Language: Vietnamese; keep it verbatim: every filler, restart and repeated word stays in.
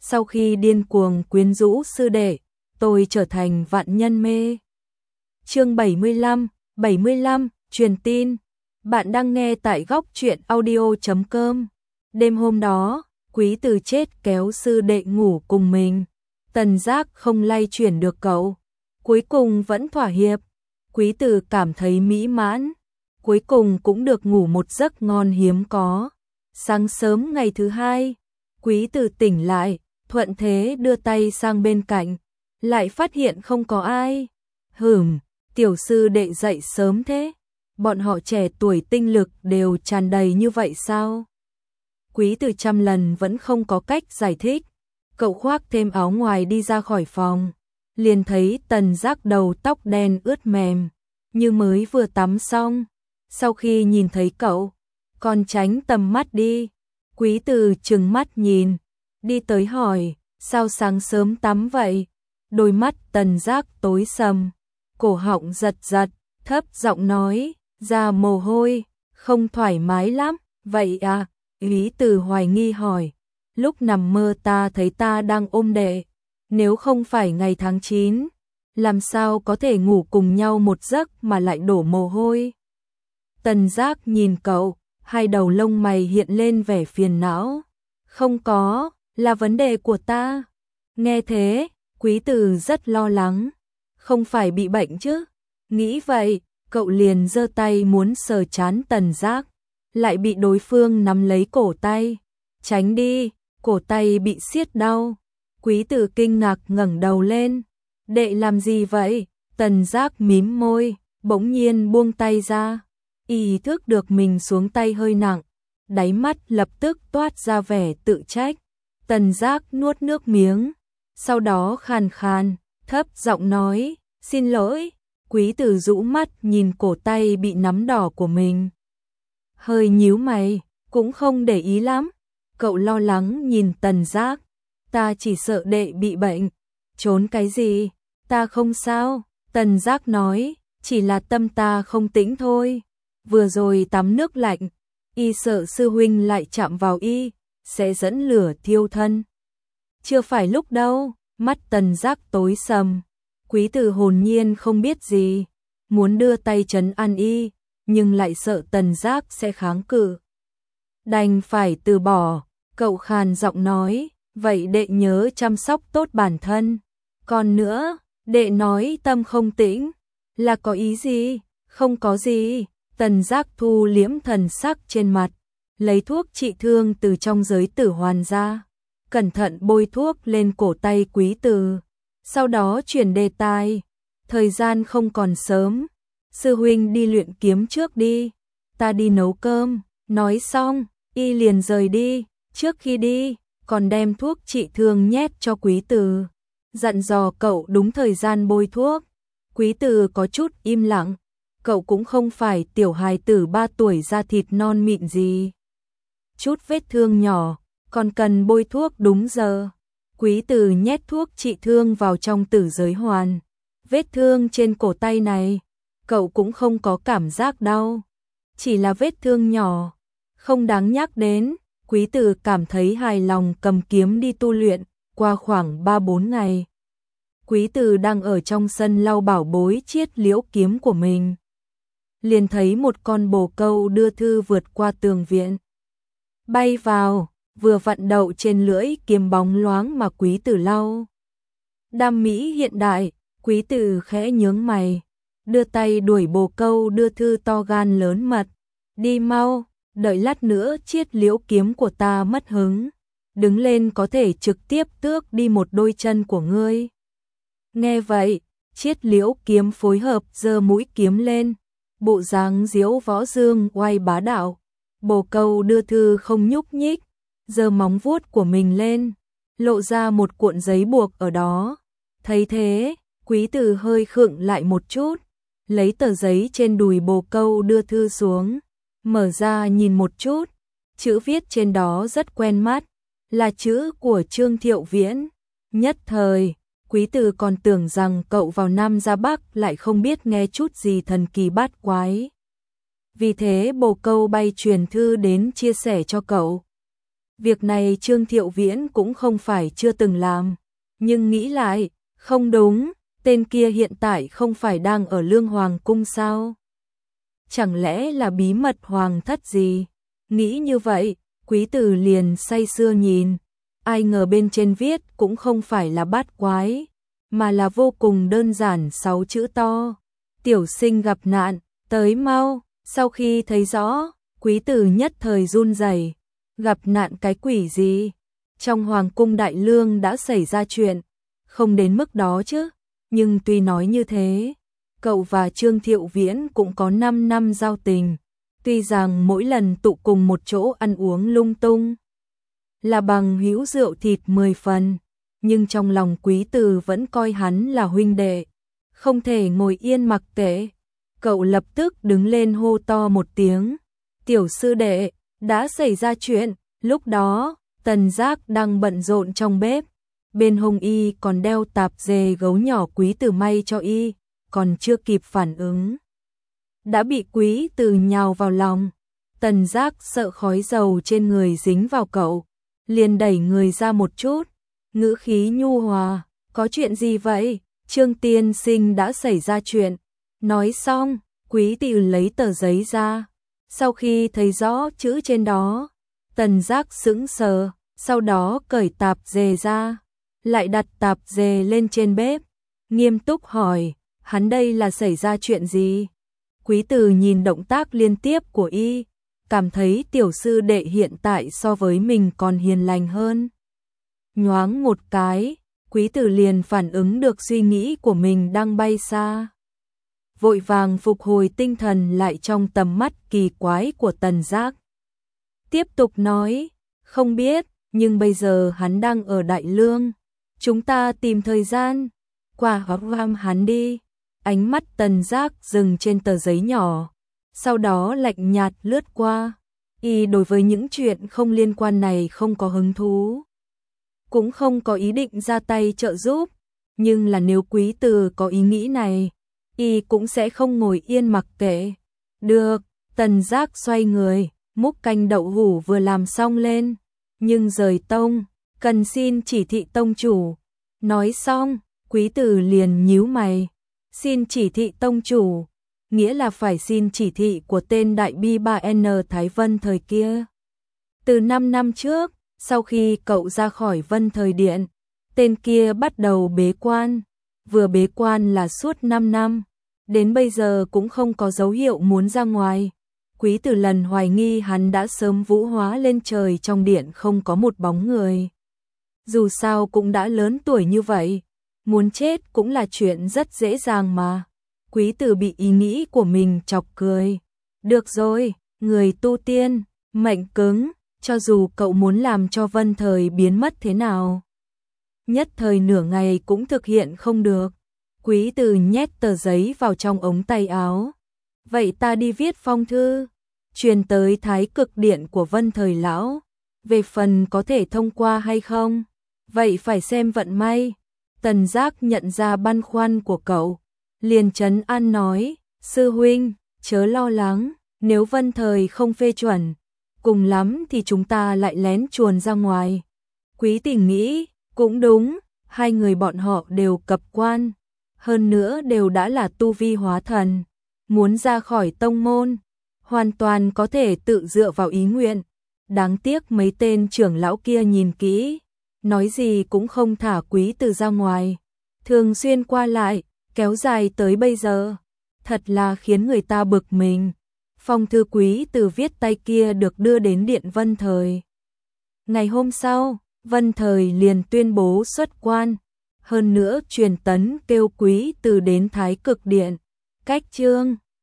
sau khi điên cuồng quyến rũ sư đệ, tôi trở thành vạn nhân mê. Chương bảy mươi lăm, bảy mươi lăm, truyền tin. Bạn đang nghe tại góc truyện audio chấm com. Đêm hôm đó, Quý Từ chết kéo sư đệ ngủ cùng mình. Tần Giác không lay chuyển được cậu, cuối cùng vẫn thỏa hiệp. Quý Từ cảm thấy mỹ mãn, cuối cùng cũng được ngủ một giấc ngon hiếm có. Sáng sớm ngày thứ hai, Quý Từ tỉnh lại, thuận thế đưa tay sang bên cạnh, lại phát hiện không có ai. Hửm, tiểu sư đệ dậy sớm thế, bọn họ trẻ tuổi tinh lực đều tràn đầy như vậy sao? Quý Từ trăm lần vẫn không có cách giải thích. Cậu khoác thêm áo ngoài đi ra khỏi phòng, liền thấy Tần Giác đầu tóc đen ướt mềm, như mới vừa tắm xong. Sau khi nhìn thấy cậu, còn tránh tầm mắt đi. Quý Từ trừng mắt nhìn, đi tới hỏi, sao sáng sớm tắm vậy? Đôi mắt Tần Giác tối sầm, cổ họng giật giật, thấp giọng nói, ra mồ hôi, không thoải mái lắm. Vậy à? Quý Từ hoài nghi hỏi, lúc nằm mơ ta thấy ta đang ôm đệ, nếu không phải ngày tháng chín, làm sao có thể ngủ cùng nhau một giấc mà lại đổ mồ hôi? Tần Giác nhìn cậu, hai đầu lông mày hiện lên vẻ phiền não. Không có, là vấn đề của ta. Nghe thế, Quý Từ rất lo lắng. Không phải bị bệnh chứ? Nghĩ vậy, cậu liền giơ tay muốn sờ trán Tần Giác, lại bị đối phương nắm lấy cổ tay. Tránh đi, cổ tay bị siết đau. Quý Từ kinh ngạc ngẩng đầu lên. Đệ làm gì vậy? Tần Giác mím môi, bỗng nhiên buông tay ra. Ý thức được mình xuống tay hơi nặng, đáy mắt lập tức toát ra vẻ tự trách. Tần Giác nuốt nước miếng, sau đó khàn khàn, thấp giọng nói, xin lỗi. Quý Từ rũ mắt nhìn cổ tay bị nắm đỏ của mình, hơi nhíu mày, cũng không để ý lắm. Cậu lo lắng nhìn Tần Giác, ta chỉ sợ đệ bị bệnh. Trốn cái gì? Ta không sao. Tần Giác nói, chỉ là tâm ta không tĩnh thôi. Vừa rồi tắm nước lạnh, y sợ sư huynh lại chạm vào y, sẽ dẫn lửa thiêu thân. Chưa phải lúc đâu. Mắt Tần Giác tối sầm. Quý Từ hồn nhiên không biết gì, muốn đưa tay trấn an y, nhưng lại sợ Tần Giác sẽ kháng cự, đành phải từ bỏ. Cậu khàn giọng nói, vậy đệ nhớ chăm sóc tốt bản thân. Còn nữa, đệ nói tâm không tĩnh, là có ý gì? Không có gì. Tần Giác thu liễm thần sắc trên mặt, lấy thuốc trị thương từ trong giới tử hoàn ra, cẩn thận bôi thuốc lên cổ tay Quý Từ. Sau đó chuyển đề tài, thời gian không còn sớm, sư huynh đi luyện kiếm trước đi, ta đi nấu cơm. Nói xong, y liền rời đi. Trước khi đi, còn đem thuốc trị thương nhét cho Quý Từ, dặn dò cậu đúng thời gian bôi thuốc. Quý Từ có chút im lặng, cậu cũng không phải tiểu hài tử ba tuổi da thịt non mịn gì. Chút vết thương nhỏ, còn cần bôi thuốc đúng giờ. Quý Từ nhét thuốc trị thương vào trong tử giới hoàn. Vết thương trên cổ tay này, cậu cũng không có cảm giác đau, chỉ là vết thương nhỏ, không đáng nhắc đến. Quý Từ cảm thấy hài lòng cầm kiếm đi tu luyện. Qua khoảng ba bốn ngày, Quý Từ đang ở trong sân lau bảo bối chiết liễu kiếm của mình, liền thấy một con bồ câu đưa thư vượt qua tường viện, bay vào, vừa vặn đậu trên lưỡi kiếm bóng loáng mà Quý Từ lau. Đam mỹ hiện đại. Quý Từ khẽ nhướng mày, đưa tay đuổi bồ câu đưa thư to gan lớn mật. Đi mau, đợi lát nữa chiết liễu kiếm của ta mất hứng, đứng lên có thể trực tiếp tước đi một đôi chân của ngươi. Nghe vậy, chiết liễu kiếm phối hợp giơ mũi kiếm lên, bộ dáng diễu võ dương oai bá đạo. Bồ câu đưa thư không nhúc nhích, giơ móng vuốt của mình lên, lộ ra một cuộn giấy buộc ở đó. Thấy thế, Quý Từ hơi khựng lại một chút, lấy tờ giấy trên đùi bồ câu đưa thư xuống, mở ra nhìn một chút. Chữ viết trên đó rất quen mắt, là chữ của Trương Thiệu Viễn. Nhất thời, Quý Từ còn tưởng rằng cậu vào Nam ra Bắc lại không biết nghe chút gì thần kỳ bát quái. Vì thế bồ câu bay truyền thư đến chia sẻ cho cậu. Việc này Trương Thiệu Viễn cũng không phải chưa từng làm, nhưng nghĩ lại, không đúng, tên kia hiện tại không phải đang ở Lương Hoàng cung sao? Chẳng lẽ là bí mật hoàng thất gì? Nghĩ như vậy, Quý Tử liền say sưa nhìn, ai ngờ bên trên viết cũng không phải là bát quái, mà là vô cùng đơn giản sáu chữ to. Tiểu sinh gặp nạn, tới mau. Sau khi thấy rõ, Quý Tử nhất thời run rẩy, gặp nạn cái quỷ gì? Trong hoàng cung Đại Lương đã xảy ra chuyện, không đến mức đó chứ, nhưng tuy nói như thế, cậu và Trương Thiệu Viễn cũng có năm năm giao tình, tuy rằng mỗi lần tụ cùng một chỗ ăn uống lung tung, là bằng hữu rượu thịt mười phần, nhưng trong lòng Quý Tử vẫn coi hắn là huynh đệ, không thể ngồi yên mặc kệ. Cậu lập tức đứng lên hô to một tiếng, tiểu sư đệ, đã xảy ra chuyện. Lúc đó, Tần Giác đang bận rộn trong bếp, bên hông y còn đeo tạp dề gấu nhỏ Quý Tử may cho y, còn chưa kịp phản ứng, đã bị Quý Tử nhào vào lòng. Tần Giác sợ khói dầu trên người dính vào cậu, liền đẩy người ra một chút, ngữ khí nhu hòa, có chuyện gì vậy? Trương tiên sinh đã xảy ra chuyện. Nói xong, Quý Tử lấy tờ giấy ra, sau khi thấy rõ chữ trên đó, Tần Giác sững sờ, sau đó cởi tạp dề ra, lại đặt tạp dề lên trên bếp, nghiêm túc hỏi, hắn đây là xảy ra chuyện gì? Quý Tử nhìn động tác liên tiếp của y, cảm thấy tiểu sư đệ hiện tại so với mình còn hiền lành hơn. Nhoáng một cái, Quý Tử liền phản ứng được suy nghĩ của mình đang bay xa, vội vàng phục hồi tinh thần lại trong tầm mắt kỳ quái của Tần Giác. Tiếp tục nói, không biết, nhưng bây giờ hắn đang ở Đại Lương, chúng ta tìm thời gian, qua hòm hắn đi. Ánh mắt Tần Giác dừng trên tờ giấy nhỏ, sau đó lạnh nhạt lướt qua, y đối với những chuyện không liên quan này không có hứng thú, cũng không có ý định ra tay trợ giúp, nhưng là nếu Quý Tử có ý nghĩ này, y cũng sẽ không ngồi yên mặc kệ. Được, Tần Giác xoay người, múc canh đậu hủ vừa làm xong lên, nhưng rời tông, cần xin chỉ thị tông chủ. Nói xong, Quý Tử liền nhíu mày, xin chỉ thị tông chủ, nghĩa là phải xin chỉ thị của tên đại bi ba N Thái Vân thời kia. Từ năm năm trước, sau khi cậu ra khỏi Vân Thời Điện, tên kia bắt đầu bế quan, vừa bế quan là suốt năm năm, đến bây giờ cũng không có dấu hiệu muốn ra ngoài. Quý Tử lần hoài nghi hắn đã sớm vũ hóa lên trời, trong điện không có một bóng người. Dù sao cũng đã lớn tuổi như vậy, muốn chết cũng là chuyện rất dễ dàng mà. Quý Tử bị ý nghĩ của mình chọc cười. Được rồi, người tu tiên, mệnh cứng, cho dù cậu muốn làm cho Vân Thời biến mất thế nào, nhất thời nửa ngày cũng thực hiện không được. Quý Tử nhét tờ giấy vào trong ống tay áo. Vậy ta đi viết phong thư, truyền tới Thái Cực Điện của Vân Thời lão. Về phần có thể thông qua hay không, vậy phải xem vận may. Tần Giác nhận ra băn khoăn của cậu, liền trấn an nói, sư huynh, chớ lo lắng, nếu Vân Thời không phê chuẩn, cùng lắm thì chúng ta lại lén chuồn ra ngoài. Quý Tử nghĩ, cũng đúng, hai người bọn họ đều cập quan, hơn nữa đều đã là tu vi hóa thần, muốn ra khỏi tông môn, hoàn toàn có thể tự dựa vào ý nguyện. Đáng tiếc mấy tên trưởng lão kia nhìn kỹ, nói gì cũng không thả Quý Tử ra ngoài, thường xuyên qua lại, kéo dài tới bây giờ, thật là khiến người ta bực mình. Phong thư Quý Tử viết tay kia được đưa đến điện Vân Thời. Ngày hôm sau, Vân Thời liền tuyên bố xuất quan, hơn nữa truyền tấn kêu Quý Tử đến Thái Cực Điện. Cách chương